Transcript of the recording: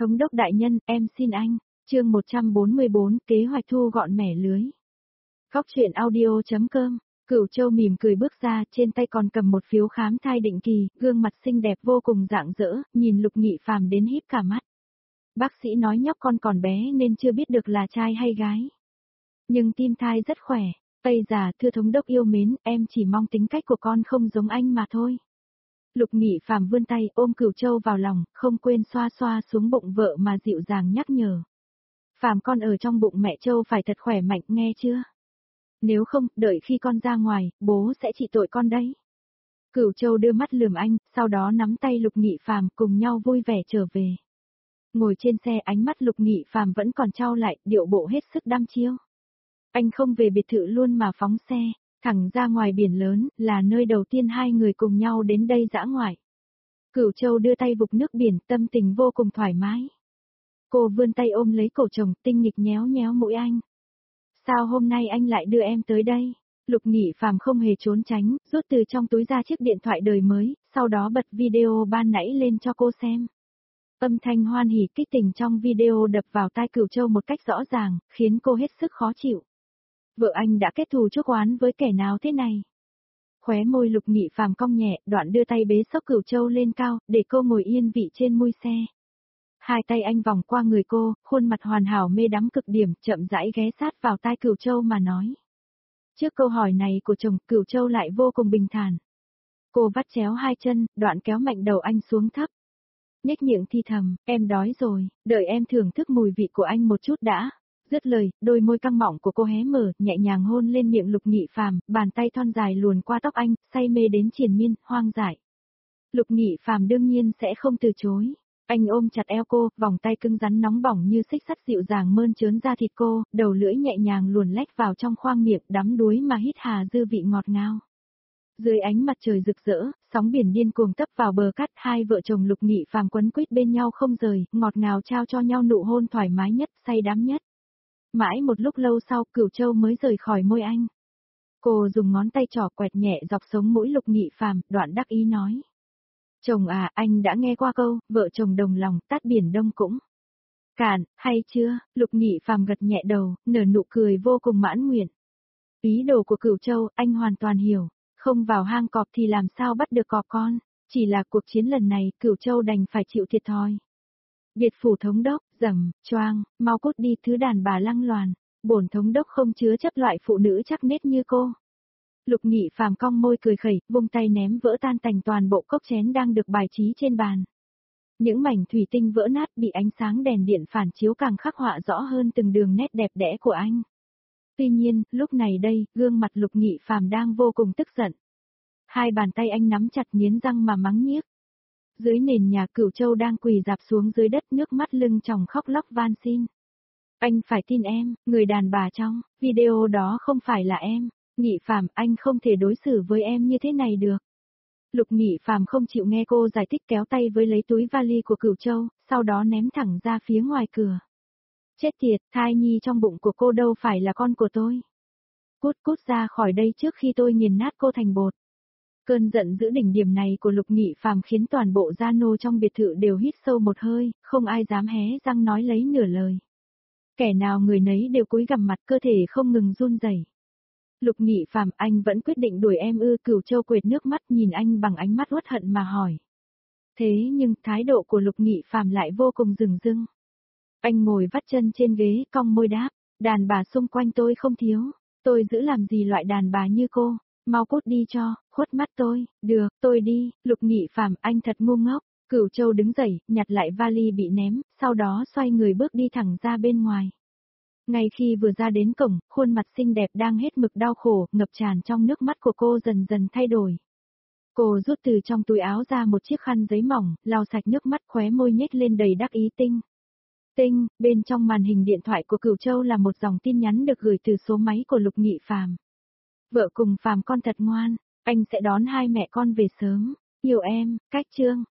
Thống đốc đại nhân, em xin anh. Chương 144, kế hoạch thu gọn mẻ lưới. Góc truyện audio.com. Cửu Châu mỉm cười bước ra, trên tay còn cầm một phiếu khám thai định kỳ, gương mặt xinh đẹp vô cùng rạng rỡ, nhìn Lục Nghị Phàm đến híp cả mắt. Bác sĩ nói nhóc con còn bé nên chưa biết được là trai hay gái. Nhưng tim thai rất khỏe. Tây già, thưa thống đốc yêu mến, em chỉ mong tính cách của con không giống anh mà thôi. Lục Nghị Phàm vươn tay ôm Cửu Châu vào lòng, không quên xoa xoa xuống bụng vợ mà dịu dàng nhắc nhở. Phàm con ở trong bụng mẹ Châu phải thật khỏe mạnh nghe chưa? Nếu không, đợi khi con ra ngoài, bố sẽ trị tội con đấy. Cửu Châu đưa mắt lườm anh, sau đó nắm tay Lục Nghị Phàm cùng nhau vui vẻ trở về. Ngồi trên xe ánh mắt Lục Nghị Phàm vẫn còn trao lại, điệu bộ hết sức đăm chiêu. Anh không về biệt thự luôn mà phóng xe, thẳng ra ngoài biển lớn, là nơi đầu tiên hai người cùng nhau đến đây dã ngoại. Cửu Châu đưa tay vục nước biển, tâm tình vô cùng thoải mái. Cô vươn tay ôm lấy cổ chồng, tinh nghịch nhéo nhéo mũi anh. Sao hôm nay anh lại đưa em tới đây? Lục Nghị Phàm không hề trốn tránh, rút từ trong túi ra chiếc điện thoại đời mới, sau đó bật video ban nãy lên cho cô xem. Âm thanh hoan hỉ kích tình trong video đập vào tai Cửu Châu một cách rõ ràng, khiến cô hết sức khó chịu. Vợ anh đã kết thù chuốc oán với kẻ nào thế này? Khóe môi Lục Nghị Phàm cong nhẹ, đoạn đưa tay bế xốc Cửu Châu lên cao, để cô ngồi yên vị trên mui xe. Hai tay anh vòng qua người cô, khuôn mặt hoàn hảo mê đắm cực điểm, chậm rãi ghé sát vào tai Cửu Châu mà nói. Trước câu hỏi này của chồng, Cửu Châu lại vô cùng bình thản. Cô vắt chéo hai chân, đoạn kéo mạnh đầu anh xuống thấp. Nhếch miệng thi thầm, em đói rồi, đợi em thưởng thức mùi vị của anh một chút đã. Dứt lời, đôi môi căng mọng của cô hé mở, nhẹ nhàng hôn lên miệng Lục Nghị Phàm, bàn tay thon dài luồn qua tóc anh, say mê đến triền miên, hoang dại. Lục Nghị Phàm đương nhiên sẽ không từ chối. Anh ôm chặt eo cô, vòng tay cứng rắn nóng bỏng như xích sắt dịu dàng mơn trớn da thịt cô, đầu lưỡi nhẹ nhàng luồn lách vào trong khoang miệng, đắm đuối mà hít hà dư vị ngọt ngào. Dưới ánh mặt trời rực rỡ, sóng biển điên cuồng tấp vào bờ cát, hai vợ chồng Lục Nghị Phàm quấn quýt bên nhau không rời, ngọt ngào trao cho nhau nụ hôn thoải mái nhất, say đắm nhất. Mãi một lúc lâu sau, Cửu Châu mới rời khỏi môi anh. Cô dùng ngón tay trỏ quẹt nhẹ dọc sống mũi Lục Nghị Phàm, đoạn đắc ý nói. Chồng à, anh đã nghe qua câu, vợ chồng đồng lòng, tát biển đông cũng cạn, hay chưa? Lục Nghị Phàm gật nhẹ đầu, nở nụ cười vô cùng mãn nguyện. Ý đồ của Cửu Châu, anh hoàn toàn hiểu, không vào hang cọp thì làm sao bắt được cọp con, chỉ là cuộc chiến lần này, Cửu Châu đành phải chịu thiệt thòi. Biệt phủ thống đốc, rầm, choang, mau cút đi thứ đàn bà lăng loàn, bổn thống đốc không chứa chấp loại phụ nữ chắc nết như cô. Lục Nghị Phàm cong môi cười khẩy, vung tay ném vỡ tan tành toàn bộ cốc chén đang được bài trí trên bàn. Những mảnh thủy tinh vỡ nát bị ánh sáng đèn điện phản chiếu càng khắc họa rõ hơn từng đường nét đẹp đẽ của anh. Tuy nhiên, lúc này đây, gương mặt Lục Nghị Phàm đang vô cùng tức giận. Hai bàn tay anh nắm chặt nghiến răng mà mắng nhiếc. Dưới nền nhà Cửu Châu đang quỳ dạp xuống dưới đất, nước mắt lưng tròng khóc lóc van xin. Anh phải tin em, người đàn bà trong video đó không phải là em. Nghị Phàm, anh không thể đối xử với em như thế này được. Lục Nghị Phàm không chịu nghe cô giải thích, kéo tay với lấy túi vali của Cửu Châu, sau đó ném thẳng ra phía ngoài cửa. Chết tiệt, thai nhi trong bụng của cô đâu phải là con của tôi. Cút cút ra khỏi đây trước khi tôi nghiền nát cô thành bột. Cơn giận dữ đỉnh điểm này của Lục Nghị Phàm khiến toàn bộ gia nô trong biệt thự đều hít sâu một hơi, không ai dám hé răng nói lấy nửa lời. Kẻ nào người nấy đều cúi gằm mặt, cơ thể không ngừng run rẩy. Lục Nghị Phàm, anh vẫn quyết định đuổi em ư? Cửu Châu quệt nước mắt nhìn anh bằng ánh mắt uất hận mà hỏi. Thế nhưng thái độ của Lục Nghị Phàm lại vô cùng dửng dưng. Anh ngồi vắt chân trên ghế, cong môi đáp, đàn bà xung quanh tôi không thiếu, tôi giữ làm gì loại đàn bà như cô, mau cút đi cho, khuất mắt tôi, được, tôi đi. Lục Nghị Phàm, anh thật ngu ngốc. Cửu Châu đứng dậy, nhặt lại vali bị ném, sau đó xoay người bước đi thẳng ra bên ngoài. Ngay khi vừa ra đến cổng, khuôn mặt xinh đẹp đang hết mực đau khổ, ngập tràn trong nước mắt của cô dần dần thay đổi. Cô rút từ trong túi áo ra một chiếc khăn giấy mỏng, lau sạch nước mắt, khóe môi nhếch lên đầy đắc ý. Tinh, bên trong màn hình điện thoại của Cửu Châu là một dòng tin nhắn được gửi từ số máy của Lục Nghị Phàm. Vợ cùng Phàm con thật ngoan, anh sẽ đón hai mẹ con về sớm. Yêu em, cách Trương.